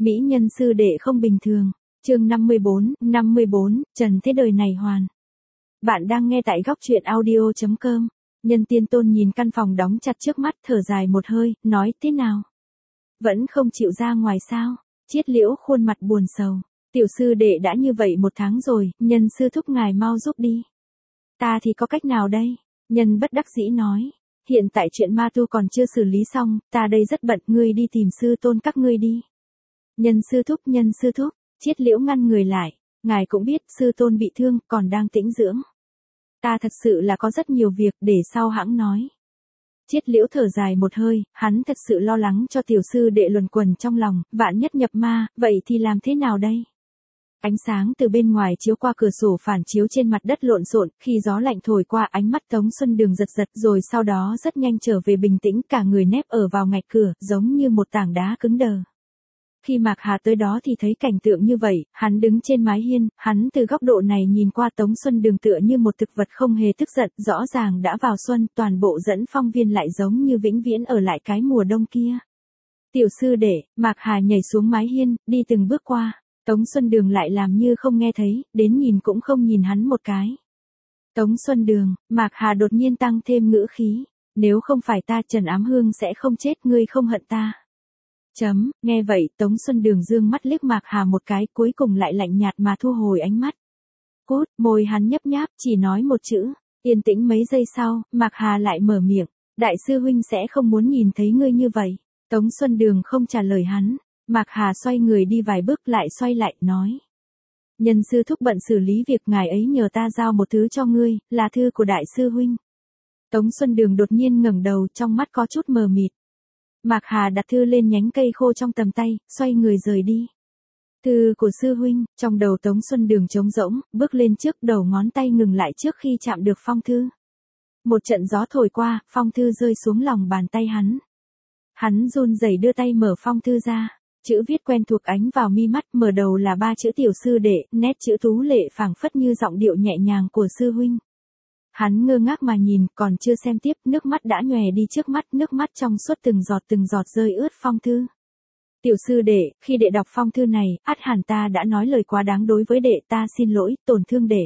Mỹ nhân sư đệ không bình thường. Chương 54, Trần thế đời này hoàn. Bạn đang nghe tại góc truyện audio.com. Nhân Tiên Tôn nhìn căn phòng đóng chặt trước mắt, thở dài một hơi, nói thế nào? Vẫn không chịu ra ngoài sao? Chiết Liễu khuôn mặt buồn sầu. Tiểu sư đệ đã như vậy 1 tháng rồi, nhân sư thúc ngài mau giúp đi. Ta thì có cách nào đây? Nhân bất đắc dĩ nói. Hiện tại chuyện ma tu còn chưa xử lý xong, ta đây rất bận, ngươi đi tìm sư tôn các ngươi đi. Nhân sư thúc, Chiết Liễu ngăn người lại. Ngài cũng biết sư tôn bị thương, còn đang tĩnh dưỡng. Ta thật sự là có rất nhiều việc, để sau hãng nói. Chiết Liễu thở dài một hơi, hắn thật sự lo lắng cho tiểu sư đệ luẩn quẩn trong lòng, vạn nhất nhập ma, vậy thì làm thế nào đây? Ánh sáng từ bên ngoài chiếu qua cửa sổ phản chiếu trên mặt đất lộn xộn, khi gió lạnh thổi qua ánh mắt Tống Xuân Đường giật giật rồi sau đó rất nhanh trở về bình tĩnh, cả người nép ở vào ngạch cửa, giống như một tảng đá cứng đờ. Khi Mạc Hà tới đó thì thấy cảnh tượng như vậy, hắn đứng trên mái hiên, hắn từ góc độ này nhìn qua Tống Xuân Đường tựa như một thực vật không hề tức giận, rõ ràng đã vào xuân, toàn bộ Dẫn Phong Viên lại giống như vĩnh viễn ở lại cái mùa đông kia. Tiểu sư đệ, Mạc Hà nhảy xuống mái hiên, đi từng bước qua. Tống Xuân Đường lại làm như không nghe thấy, đến nhìn cũng không nhìn hắn một cái. Tống Xuân Đường, Mạc Hà đột nhiên tăng thêm ngữ khí. Nếu không phải ta Trần Ám Hương sẽ không chết, ngươi không hận ta. Nghe vậy Tống Xuân Đường dương mắt liếc Mạc Hà một cái, cuối cùng lại lạnh nhạt mà thu hồi ánh mắt. Cút, môi hắn nhấp nháp, chỉ nói một chữ. Yên tĩnh mấy giây sau, Mạc Hà lại mở miệng. Đại sư huynh sẽ không muốn nhìn thấy ngươi như vậy. Tống Xuân Đường không trả lời hắn. Mạc Hà xoay người đi vài bước lại xoay lại, nói. Nhân sư thúc bận xử lý việc, ngài ấy nhờ ta giao một thứ cho ngươi, là thư của đại sư huynh. Tống Xuân Đường đột nhiên ngẩng đầu, trong mắt có chút mờ mịt. Mạc Hà đặt thư lên nhánh cây khô trong tầm tay, xoay người rời đi. Thư của sư huynh, trong đầu Tống Xuân Đường trống rỗng, bước lên trước, đầu ngón tay ngừng lại trước khi chạm được phong thư. Một trận gió thổi qua, phong thư rơi xuống lòng bàn tay hắn. Hắn run rẩy đưa tay mở phong thư ra. Chữ viết quen thuộc ánh vào mi mắt, mở đầu là 3 chữ tiểu sư đệ, nét chữ tú lệ phảng phất như giọng điệu nhẹ nhàng của sư huynh. Hắn ngơ ngác mà nhìn, còn chưa xem tiếp, nước mắt đã nhòe đi trước mắt, nước mắt trong suốt từng giọt rơi ướt phong thư. Tiểu sư đệ, khi đệ đọc phong thư này, ắt hẳn ta đã nói lời quá đáng đối với đệ, ta xin lỗi, tổn thương đệ.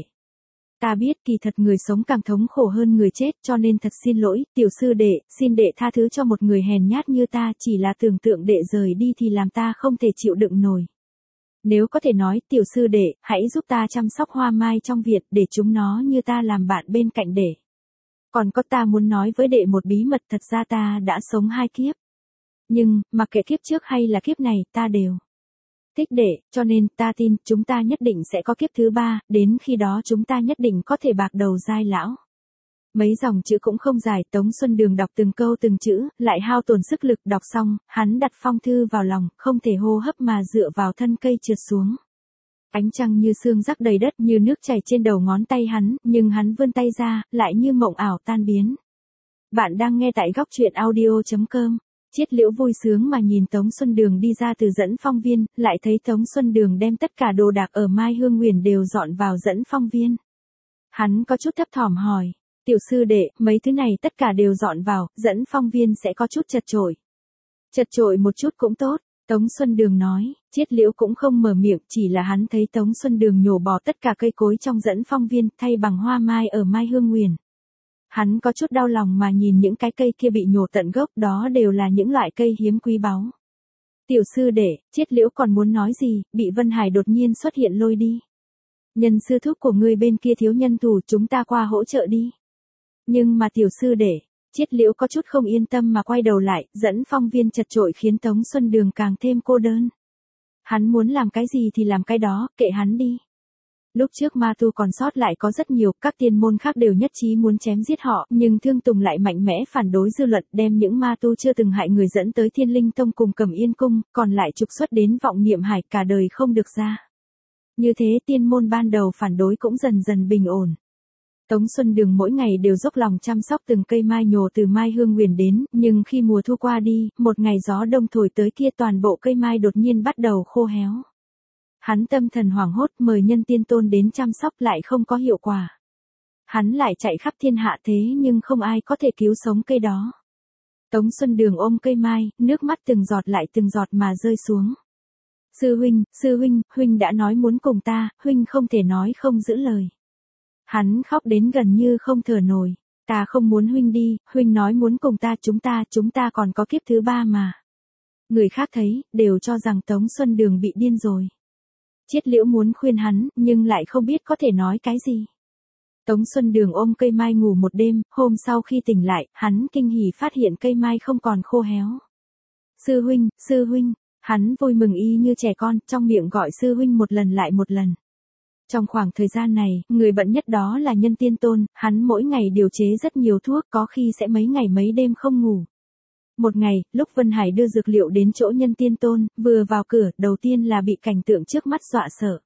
Ta biết kỳ thật người sống càng thống khổ hơn người chết, cho nên thật xin lỗi, tiểu sư đệ, xin đệ tha thứ cho một người hèn nhát như ta, chỉ là tưởng tượng đệ rời đi thì làm ta không thể chịu đựng nổi. Nếu có thể nói, tiểu sư đệ, hãy giúp ta chăm sóc hoa mai trong viện, để chúng nó như ta làm bạn bên cạnh đệ. Còn có, ta muốn nói với đệ một bí mật, thật ra ta đã sống 2 kiếp. Nhưng, mặc kệ kiếp trước hay là kiếp này, ta đều thích đệ, cho nên, ta tin, chúng ta nhất định sẽ có kiếp thứ 3, đến khi đó chúng ta nhất định có thể bạc đầu giai lão. Mấy dòng chữ cũng không dài, Tống Xuân Đường đọc từng câu từng chữ, lại hao tổn sức lực, đọc xong, hắn đặt phong thư vào lòng, không thể hô hấp mà dựa vào thân cây trượt xuống. Ánh trăng như sương rắc đầy đất, như nước chảy trên đầu ngón tay hắn, nhưng hắn vươn tay ra, lại như mộng ảo tan biến. Bạn đang nghe tại góc truyện audio.com. Chiết Liễu vui sướng mà nhìn Tống Xuân Đường đi ra từ Dẫn Phong Viên, lại thấy Tống Xuân Đường đem tất cả đồ đạc ở Mai Hương Nguyền đều dọn vào Dẫn Phong Viên. Hắn có chút thấp thỏm hỏi, tiểu sư đệ, mấy thứ này tất cả đều dọn vào, Dẫn Phong Viên sẽ có chút chật chội. Chật chội một chút cũng tốt, Tống Xuân Đường nói. Chiết Liễu cũng không mở miệng, chỉ là hắn thấy Tống Xuân Đường nhổ bỏ tất cả cây cối trong Dẫn Phong Viên, thay bằng hoa mai ở Mai Hương Nguyền. Hắn có chút đau lòng mà nhìn những cái cây kia bị nhổ tận gốc, đó đều là những loại cây hiếm quý báu. Tiểu sư đệ, Chiết Liễu còn muốn nói gì, bị Vân Hải đột nhiên xuất hiện lôi đi. Nhân sư thúc của ngươi bên kia thiếu nhân thủ, chúng ta qua hỗ trợ đi. Nhưng mà tiểu sư đệ, Chiết Liễu có chút không yên tâm mà quay đầu lại, Dẫn Phong Viên chật chội khiến Tống Xuân Đường càng thêm cô đơn. Hắn muốn làm cái gì thì làm cái đó, kệ hắn đi. Lúc trước ma tu còn sót lại có rất nhiều, các tiên môn khác đều nhất trí muốn chém giết họ, nhưng Thương Tùng lại mạnh mẽ phản đối dư luận, đem những ma tu chưa từng hại người dẫn tới Thiên Linh Tông cùng Cẩm Yên Cung, còn lại trục xuất đến Vọng Niệm Hải, cả đời không được ra. Như thế tiên môn ban đầu phản đối cũng dần dần bình ổn. Tống Xuân Đường mỗi ngày đều dốc lòng chăm sóc từng cây mai nhổ từ Mai Hương Nguyền đến, nhưng khi mùa thu qua đi, một ngày gió đông thổi tới kia, toàn bộ cây mai đột nhiên bắt đầu khô héo. Hắn tâm thần hoảng hốt, mời Nhân Tiên Tôn đến chăm sóc lại không có hiệu quả. Hắn lại chạy khắp thiên hạ thế nhưng không ai có thể cứu sống cây đó. Tống Xuân Đường ôm cây mai, nước mắt từng giọt lại từng giọt mà rơi xuống. Sư huynh, huynh đã nói muốn cùng ta, huynh không thể nói không giữ lời. Hắn khóc đến gần như không thở nổi. Ta không muốn huynh đi, huynh nói muốn cùng ta, chúng ta còn có kiếp thứ ba mà. Người khác thấy, đều cho rằng Tống Xuân Đường bị điên rồi. Chiết Liễu muốn khuyên hắn, nhưng lại không biết có thể nói cái gì. Tống Xuân Đường ôm cây mai ngủ một đêm, hôm sau khi tỉnh lại, hắn kinh hỉ phát hiện cây mai không còn khô héo. Sư huynh, hắn vui mừng y như trẻ con, trong miệng gọi sư huynh một lần lại một lần. Trong khoảng thời gian này, người bận nhất đó là Nhân Tiên Tôn, hắn mỗi ngày điều chế rất nhiều thuốc, có khi sẽ mấy ngày mấy đêm không ngủ. Một ngày, lúc Vân Hải đưa dược liệu đến chỗ Nhân Tiên Tôn, vừa vào cửa, đầu tiên là bị cảnh tượng trước mắt dọa sợ.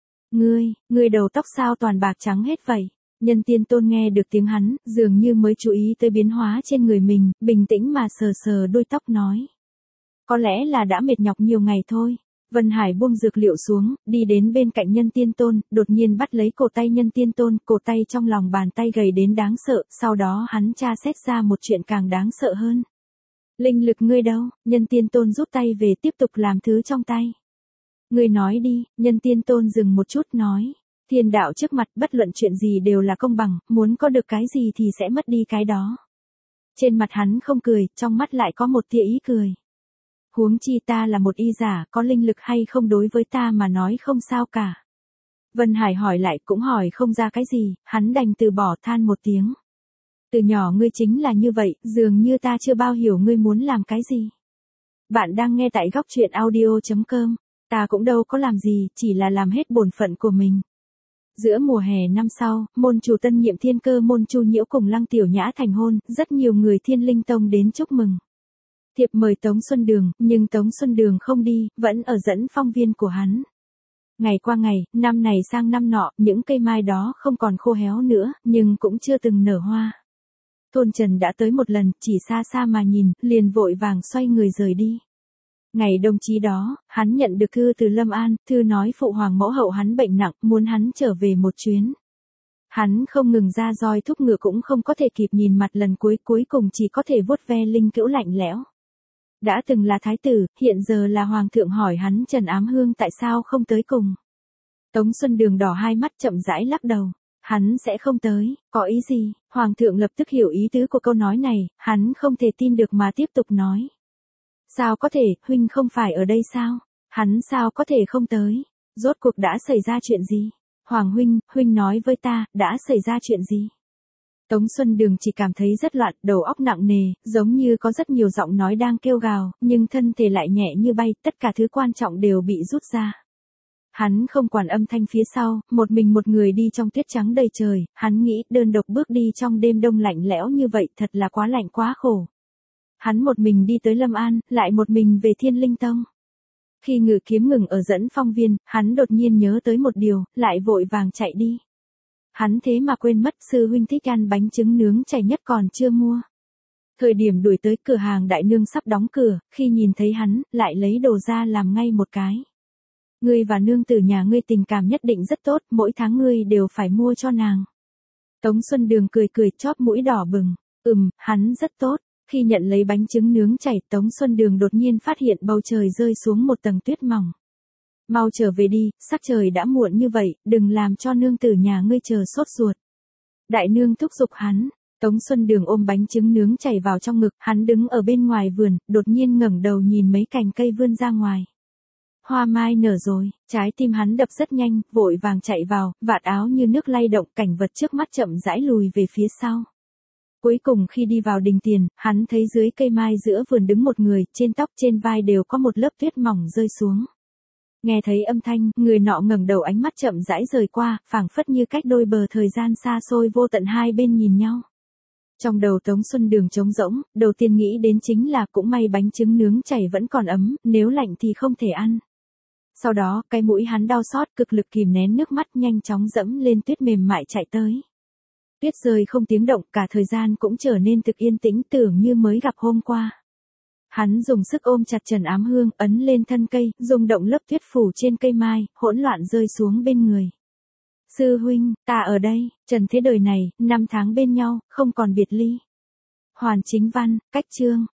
Ngươi đầu tóc sao toàn bạc trắng hết vậy? Nhân Tiên Tôn nghe được tiếng hắn, dường như mới chú ý tới biến hóa trên người mình, bình tĩnh mà sờ sờ đuôi tóc nói. Có lẽ là đã mệt nhọc nhiều ngày thôi. Vân Hải buông dược liệu xuống, đi đến bên cạnh Nhân Tiên Tôn, đột nhiên bắt lấy cổ tay Nhân Tiên Tôn, cổ tay trong lòng bàn tay gầy đến đáng sợ, sau đó hắn tra xét ra một chuyện càng đáng sợ hơn. Linh lực ngươi đâu? Nhân Tiên Tôn rút tay về tiếp tục làm thứ trong tay. Ngươi nói đi, Nhân Tiên Tôn dừng một chút nói. Thiên đạo trước mặt bất luận chuyện gì đều là công bằng, muốn có được cái gì thì sẽ mất đi cái đó. Trên mặt hắn không cười, trong mắt lại có một tia ý cười. Huống chi ta là một y giả, có linh lực hay không đối với ta mà nói không sao cả. Vân Hải hỏi lại cũng hỏi không ra cái gì, hắn đành từ bỏ than một tiếng. Từ nhỏ ngươi chính là như vậy, dường như ta chưa bao hiểu ngươi muốn làm cái gì. Bạn đang nghe tại góc truyện audio.com, ta cũng đâu có làm gì, chỉ là làm hết bổn phận của mình. Giữa mùa hè năm sau, môn chủ tân nhiệm Thiên Cơ môn Chu Nhiễu cùng Lăng Tiểu Nhã thành hôn, rất nhiều người Thiên Linh Tông đến chúc mừng. Thiệp mời Tống Xuân Đường, nhưng Tống Xuân Đường không đi, vẫn ở dẫn phong viên của hắn. Ngày qua ngày, năm này sang năm nọ, những cây mai đó không còn khô héo nữa, nhưng cũng chưa từng nở hoa. Thôn Trần đã tới một lần, chỉ xa xa mà nhìn, liền vội vàng xoay người rời đi. Ngày đồng chí đó, hắn nhận được thư từ Lâm An, thư nói phụ hoàng mẫu hậu hắn bệnh nặng, muốn hắn trở về một chuyến. Hắn không ngừng ra roi thúc ngựa cũng không có thể kịp nhìn mặt lần cuối cùng chỉ có thể vuốt ve linh cữu lạnh lẽo. Đã từng là thái tử, hiện giờ là hoàng thượng hỏi hắn Trần Ám Hương tại sao không tới cùng. Tống Xuân Đường đỏ hai mắt chậm rãi lắc đầu. Hắn sẽ không tới, có ý gì? Hoàng thượng lập tức hiểu ý tứ của câu nói này, hắn không thể tin được mà tiếp tục nói. Sao có thể, huynh không phải ở đây sao? Hắn sao có thể không tới? Rốt cuộc đã xảy ra chuyện gì? Hoàng huynh nói với ta, đã xảy ra chuyện gì? Tống Xuân Đường chỉ cảm thấy rất loạn, đầu óc nặng nề, giống như có rất nhiều giọng nói đang kêu gào, nhưng thân thể lại nhẹ như bay, tất cả thứ quan trọng đều bị rút ra. Hắn không quản âm thanh phía sau, một mình một người đi trong tuyết trắng đầy trời, hắn nghĩ đơn độc bước đi trong đêm đông lạnh lẽo như vậy thật là quá lạnh quá khổ. Hắn một mình đi tới Lâm An, lại một mình về Thiên Linh Tông. Khi ngự kiếm ngừng ở dẫn phong viên, hắn đột nhiên nhớ tới một điều, lại vội vàng chạy đi. Hắn thế mà quên mất sư huynh thích ăn bánh trứng nướng chảy nhất còn chưa mua. Thời điểm đuổi tới cửa hàng đại nương sắp đóng cửa, khi nhìn thấy hắn, lại lấy đồ ra làm ngay một cái. Ngươi và nương tử nhà ngươi tình cảm nhất định rất tốt, mỗi tháng ngươi đều phải mua cho nàng. Tống Xuân Đường cười chóp mũi đỏ bừng. Hắn rất tốt. Khi nhận lấy bánh trứng nướng chảy, Tống Xuân Đường đột nhiên phát hiện bầu trời rơi xuống một tầng tuyết mỏng. Mau trở về đi, sắc trời đã muộn như vậy, đừng làm cho nương tử nhà ngươi chờ sốt ruột. Đại nương thúc giục hắn. Tống Xuân Đường ôm bánh trứng nướng chảy vào trong ngực, hắn đứng ở bên ngoài vườn, đột nhiên ngẩng đầu nhìn mấy cành cây vươn ra ngoài. Hoa mai nở rồi, trái tim hắn đập rất nhanh, vội vàng chạy vào, vạt áo như nước lay động, cảnh vật trước mắt chậm rãi lùi về phía sau. Cuối cùng khi đi vào đình tiền, hắn thấy dưới cây mai giữa vườn đứng một người, trên tóc trên vai đều có một lớp tuyết mỏng rơi xuống. Nghe thấy âm thanh, người nọ ngẩng đầu ánh mắt chậm rãi rời qua, phảng phất như cách đôi bờ thời gian xa xôi vô tận hai bên nhìn nhau. Trong đầu Tống Xuân Đường trống rỗng, đầu tiên nghĩ đến chính là cũng may bánh trứng nướng chảy vẫn còn ấm, nếu lạnh thì không thể ăn. Sau đó, cái mũi hắn đau xót, cực lực kìm nén nước mắt nhanh chóng dẫm lên tuyết mềm mại chạy tới. Tuyết rơi không tiếng động, cả thời gian cũng trở nên thực yên tĩnh, tưởng như mới gặp hôm qua. Hắn dùng sức ôm chặt Trần Ám Hương, ấn lên thân cây, rung động lớp tuyết phủ trên cây mai, hỗn loạn rơi xuống bên người. Sư huynh, ta ở đây, trần thế đời này, 5 tháng bên nhau, không còn biệt ly. Hoàn Chính Văn, cách chương.